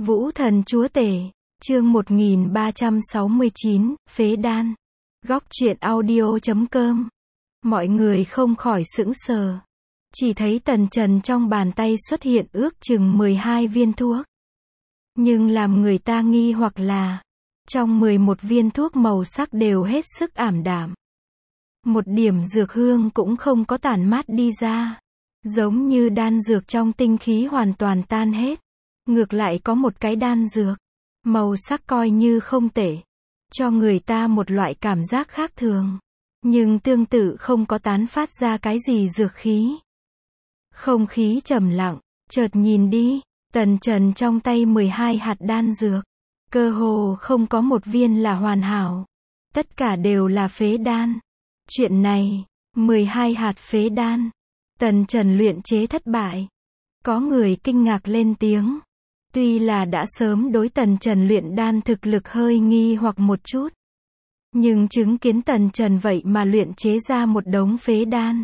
Vũ thần chúa tể, chương 1369, phế đan. Góc truyện audio.com. Mọi người không khỏi sững sờ. Chỉ thấy Tần Trần trong bàn tay xuất hiện ước chừng 12 viên thuốc. Nhưng làm người ta nghi hoặc là, trong 11 viên thuốc màu sắc đều hết sức ảm đạm. Một điểm dược hương cũng không có tản mát đi ra. Giống như đan dược trong tinh khí hoàn toàn tan hết. Ngược lại có một cái đan dược, màu sắc coi như không tệ, cho người ta một loại cảm giác khác thường. Nhưng tương tự không có tán phát ra cái gì dược khí. Không khí trầm lặng, chợt nhìn đi, Tần Trần trong tay 12 hạt đan dược. Cơ hồ không có một viên là hoàn hảo. Tất cả đều là phế đan. Chuyện này, 12 hạt phế đan. Tần Trần luyện chế thất bại. Có người kinh ngạc lên tiếng. Tuy là đã sớm đối Tần Trần luyện đan thực lực hơi nghi hoặc một chút. Nhưng chứng kiến Tần Trần vậy mà luyện chế ra một đống phế đan.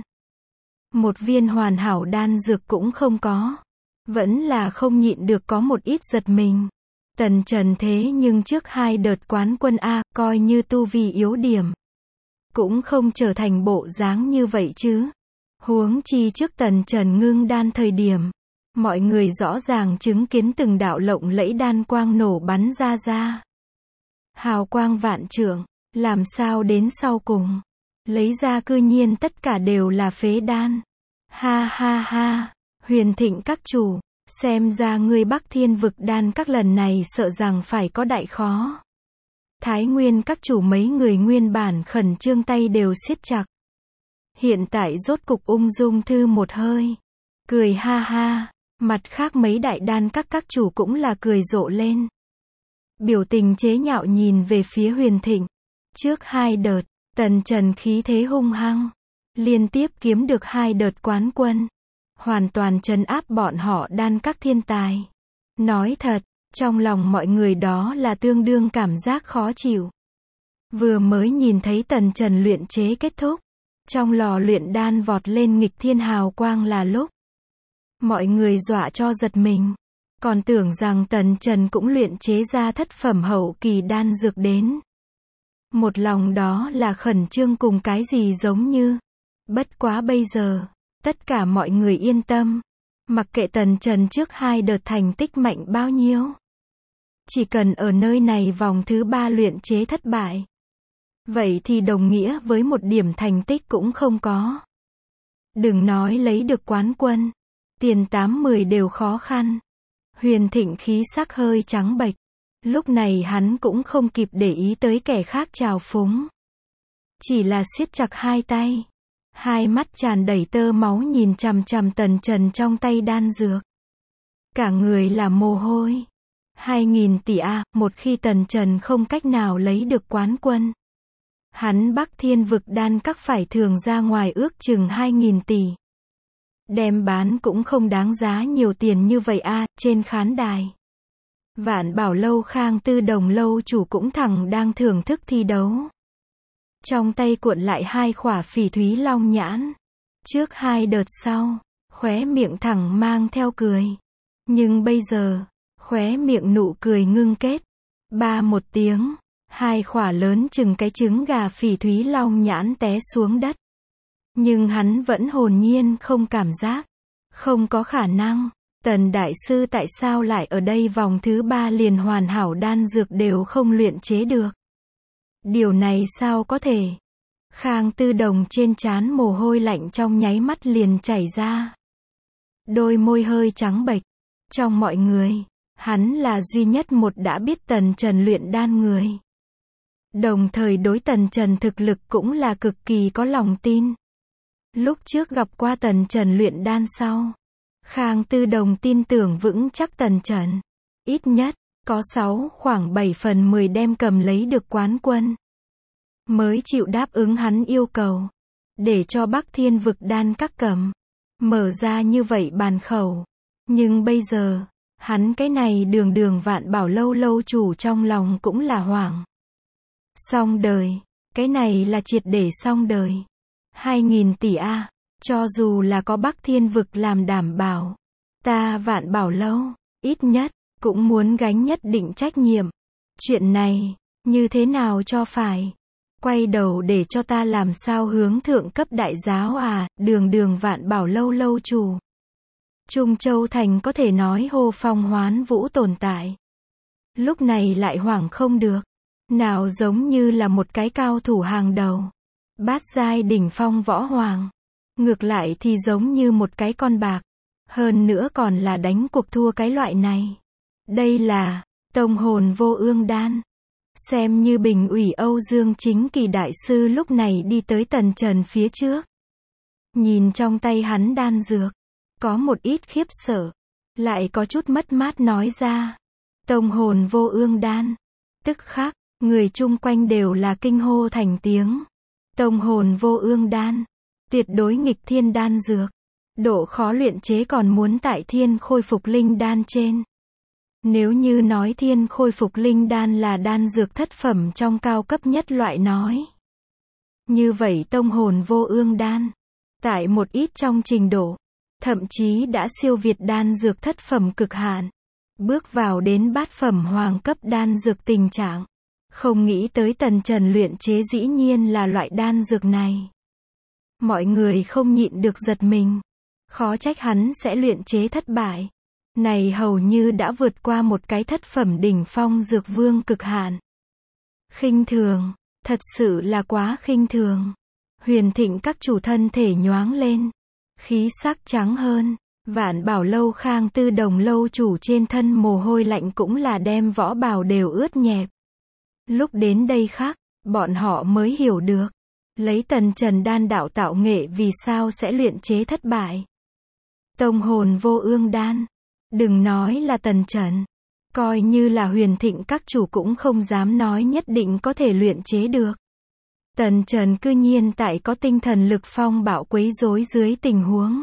Một viên hoàn hảo đan dược cũng không có. Vẫn là không nhịn được có một ít giật mình. Tần Trần thế nhưng trước 2 đợt quán quân A, coi như tu vi yếu điểm. Cũng không trở thành bộ dáng như vậy chứ. Huống chi trước Tần Trần ngưng đan thời điểm. Mọi người rõ ràng chứng kiến từng đạo lộng lẫy đan quang nổ bắn ra. Hào quang vạn trượng, làm sao đến sau cùng. Lấy ra cư nhiên tất cả đều là phế đan. Ha ha ha, Huyền Thịnh các chủ, xem ra ngươi Bắc Thiên vực đan các lần này sợ rằng phải có đại khó. Thái Nguyên các chủ mấy người nguyên bản khẩn trương tay đều siết chặt. Hiện tại rốt cục ung dung thư một hơi. Cười ha ha. Mặt khác mấy đại đan các chủ cũng là cười rộ lên. Biểu tình chế nhạo nhìn về phía Huyền Thịnh. Trước 2 đợt, Tần Trần khí thế hung hăng. Liên tiếp kiếm được 2 đợt quán quân. Hoàn toàn trấn áp bọn họ đan các thiên tài. Nói thật, trong lòng mọi người đó là tương đương cảm giác khó chịu. Vừa mới nhìn thấy Tần Trần luyện chế kết thúc. Trong lò luyện đan vọt lên nghịch thiên hào quang là lúc. Mọi người dọa cho giật mình. Còn tưởng rằng Tần Trần cũng luyện chế ra thất phẩm hậu kỳ đan dược đến. Một lòng đó là khẩn trương cùng cái gì giống như. Bất quá bây giờ, tất cả mọi người yên tâm. Mặc kệ Tần Trần trước 2 đợt thành tích mạnh bao nhiêu. Chỉ cần ở nơi này vòng thứ 3 luyện chế thất bại. Vậy thì đồng nghĩa với một điểm thành tích cũng không có. Đừng nói lấy được quán quân. Tiền 8-10 đều khó khăn. Huyền Thịnh khí sắc hơi trắng bệch. Lúc này hắn cũng không kịp để ý tới kẻ khác trào phúng. Chỉ là siết chặt 2 tay. 2 mắt tràn đầy tơ máu nhìn chằm chằm Tần Trần trong tay đan dược. Cả người là mồ hôi. 2.000 tỷ A, một khi Tần Trần không cách nào lấy được quán quân. Hắn Bắc Thiên vực đan các phải thường ra ngoài ước chừng 2.000 tỷ. Đem bán cũng không đáng giá nhiều tiền như vậy a. Trên khán đài. Vạn Bảo lâu Khang Tư Đồng lâu chủ cũng thẳng đang thưởng thức thi đấu. Trong tay cuộn lại 2 khỏa phỉ thúy long nhãn. Trước 2 đợt sau, khóe miệng thẳng mang theo cười. Nhưng bây giờ, khóe miệng nụ cười ngưng kết. Ba một tiếng, 2 khỏa lớn chừng cái trứng gà phỉ thúy long nhãn té xuống đất. Nhưng hắn vẫn hồn nhiên không cảm giác. Không có khả năng. Tần Đại Sư tại sao lại ở đây vòng thứ 3 liền hoàn hảo đan dược đều không luyện chế được. Điều này sao có thể. Khang Tư Đồng trên trán mồ hôi lạnh trong nháy mắt liền chảy ra. Đôi môi hơi trắng bệch. Trong mọi người, hắn là duy nhất một đã biết Tần Trần luyện đan người. Đồng thời đối Tần Trần thực lực cũng là cực kỳ có lòng tin. Lúc trước gặp qua Tần Trần luyện đan sau. Khang Tư Đồng tin tưởng vững chắc Tần Trần. Ít nhất, có 6 khoảng 7 phần 10 đem cầm lấy được quán quân. Mới chịu đáp ứng hắn yêu cầu. Để cho Bắc Thiên vực đan các cầm. Mở ra như vậy bàn khẩu. Nhưng bây giờ, hắn cái này đường Vạn Bảo lâu lâu chủ trong lòng cũng là hoảng. Xong đời. Cái này là triệt để xong đời. 2.000 tỷ A. Cho dù là có Bắc Thiên vực làm đảm bảo. Ta Vạn Bảo lâu, ít nhất, cũng muốn gánh nhất định trách nhiệm. Chuyện này, như thế nào cho phải? Quay đầu để cho ta làm sao hướng thượng cấp đại giáo à, đường vạn bảo lâu lâu chủ. Trung Châu Thành có thể nói hô phong hoán vũ tồn tại. Lúc này lại hoảng không được. Nào giống như là một cái cao thủ hàng đầu. Bát giai đỉnh phong võ hoàng. Ngược lại thì giống như một cái con bạc. Hơn nữa còn là đánh cuộc thua cái loại này. Đây là tông hồn vô ương đan. Xem như bình ủy Âu Dương Chính Kỳ đại sư lúc này đi tới Tần Trần phía trước. Nhìn trong tay hắn đan dược. Có một ít khiếp sợ. Lại có chút mất mát nói ra. Tông hồn vô ương đan. Tức khắc, người chung quanh đều là kinh hô thành tiếng. Tông hồn vô ương đan. Tuyệt đối nghịch thiên đan dược. Độ khó luyện chế còn muốn tại thiên khôi phục linh đan trên. Nếu như nói thiên khôi phục linh đan là đan dược thất phẩm trong cao cấp nhất loại nói. Như vậy tông hồn vô ương đan. Tại một ít trong trình độ. Thậm chí đã siêu việt đan dược thất phẩm cực hạn. Bước vào đến bát phẩm hoàng cấp đan dược tình trạng. Không nghĩ tới Tần Trần luyện chế dĩ nhiên là loại đan dược này. Mọi người không nhịn được giật mình. Khó trách hắn sẽ luyện chế thất bại. Này hầu như đã vượt qua một cái thất phẩm đỉnh phong dược vương cực hạn. Khinh thường, thật sự là quá khinh thường. Huyền Thịnh các chủ thân thể nhoáng lên. Khí sắc trắng hơn. Vạn Bảo Lâu Khang Tư Đồng lâu chủ trên thân mồ hôi lạnh cũng là đem võ bào đều ướt nhẹp. Lúc đến đây khác, bọn họ mới hiểu được. Lấy Tần Trần đan đạo tạo nghệ vì sao sẽ luyện chế thất bại. Tông hồn vô ương đan. Đừng nói là Tần Trần. Coi như là Huyền Thịnh các chủ cũng không dám nói nhất định có thể luyện chế được. Tần Trần cư nhiên tại có tinh thần lực phong bạo quấy rối dưới tình huống.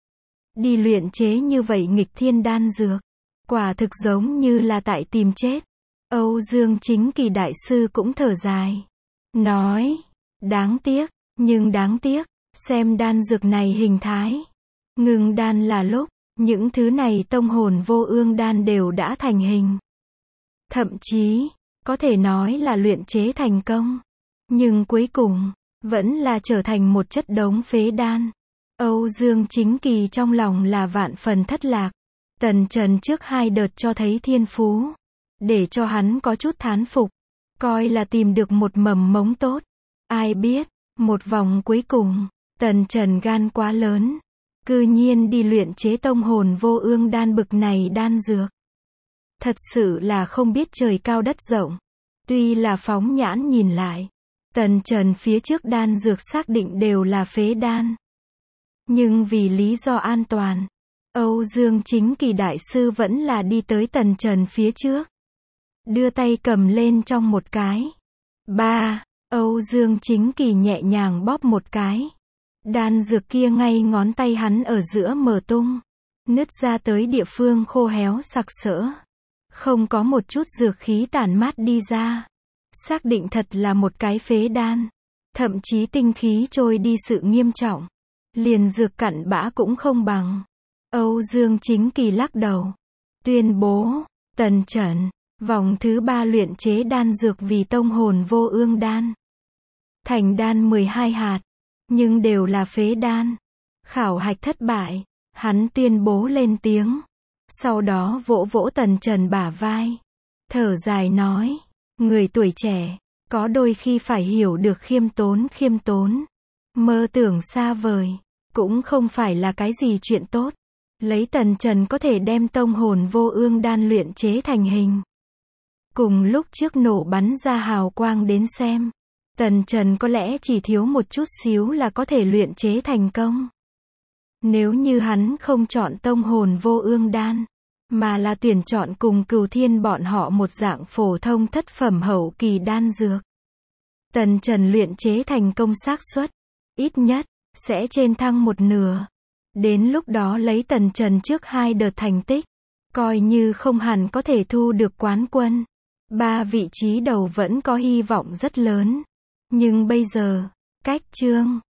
Đi luyện chế như vậy nghịch thiên đan dược. Quả thực giống như là tại tìm chết. Âu Dương Chính Kỳ đại sư cũng thở dài. Nói, đáng tiếc, nhưng đáng tiếc, xem đan dược này hình thái. Ngưng đan là lúc, những thứ này tông hồn vô ương đan đều đã thành hình. Thậm chí, có thể nói là luyện chế thành công. Nhưng cuối cùng, vẫn là trở thành một chất đống phế đan. Âu Dương Chính Kỳ trong lòng là vạn phần thất lạc. Tần Trần trước 2 đợt cho thấy thiên phú. Để cho hắn có chút thán phục. Coi là tìm được một mầm mống tốt. Ai biết, một vòng cuối cùng, Tần Trần gan quá lớn. Cư nhiên đi luyện chế tông hồn vô ương đan bực này đan dược. Thật sự là không biết trời cao đất rộng. Tuy là phóng nhãn nhìn lại. Tần Trần phía trước đan dược xác định đều là phế đan. Nhưng vì lý do an toàn, Âu Dương Chính Kỳ đại sư vẫn là đi tới Tần Trần phía trước. Đưa tay cầm lên trong một cái. Âu Dương Chính Kỳ nhẹ nhàng bóp một cái. Đan dược kia ngay ngón tay hắn ở giữa mở tung. Nứt ra tới địa phương khô héo sặc sỡ. Không có một chút dược khí tản mát đi ra. Xác định thật là một cái phế đan. Thậm chí tinh khí trôi đi sự nghiêm trọng. Liền dược cặn bã cũng không bằng. Âu Dương Chính Kỳ lắc đầu. Tuyên bố, Tần Trần, vòng thứ 3 luyện chế đan dược vì tông hồn vô ương đan. Thành đan 12 hạt. Nhưng đều là phế đan. Khảo hạch thất bại. Hắn tuyên bố lên tiếng. Sau đó vỗ vỗ Tần Trần bả vai. Thở dài nói. Người tuổi trẻ, có đôi khi phải hiểu được khiêm tốn. Mơ tưởng xa vời, cũng không phải là cái gì chuyện tốt. Lấy Tần Trần có thể đem tông hồn vô ương đan luyện chế thành hình. Cùng lúc trước nổ bắn ra hào quang đến xem. Tần Trần có lẽ chỉ thiếu một chút xíu là có thể luyện chế thành công. Nếu như hắn không chọn tông hồn vô ương đan, mà là tuyển chọn cùng Cửu Thiên bọn họ một dạng phổ thông thất phẩm hậu kỳ đan dược. Tần Trần luyện chế thành công xác suất, ít nhất, sẽ trên thăng một nửa. Đến lúc đó lấy Tần Trần trước 2 đợt thành tích, coi như không hẳn có thể thu được quán quân. 3 vị trí đầu vẫn có hy vọng rất lớn. Nhưng bây giờ, cách chương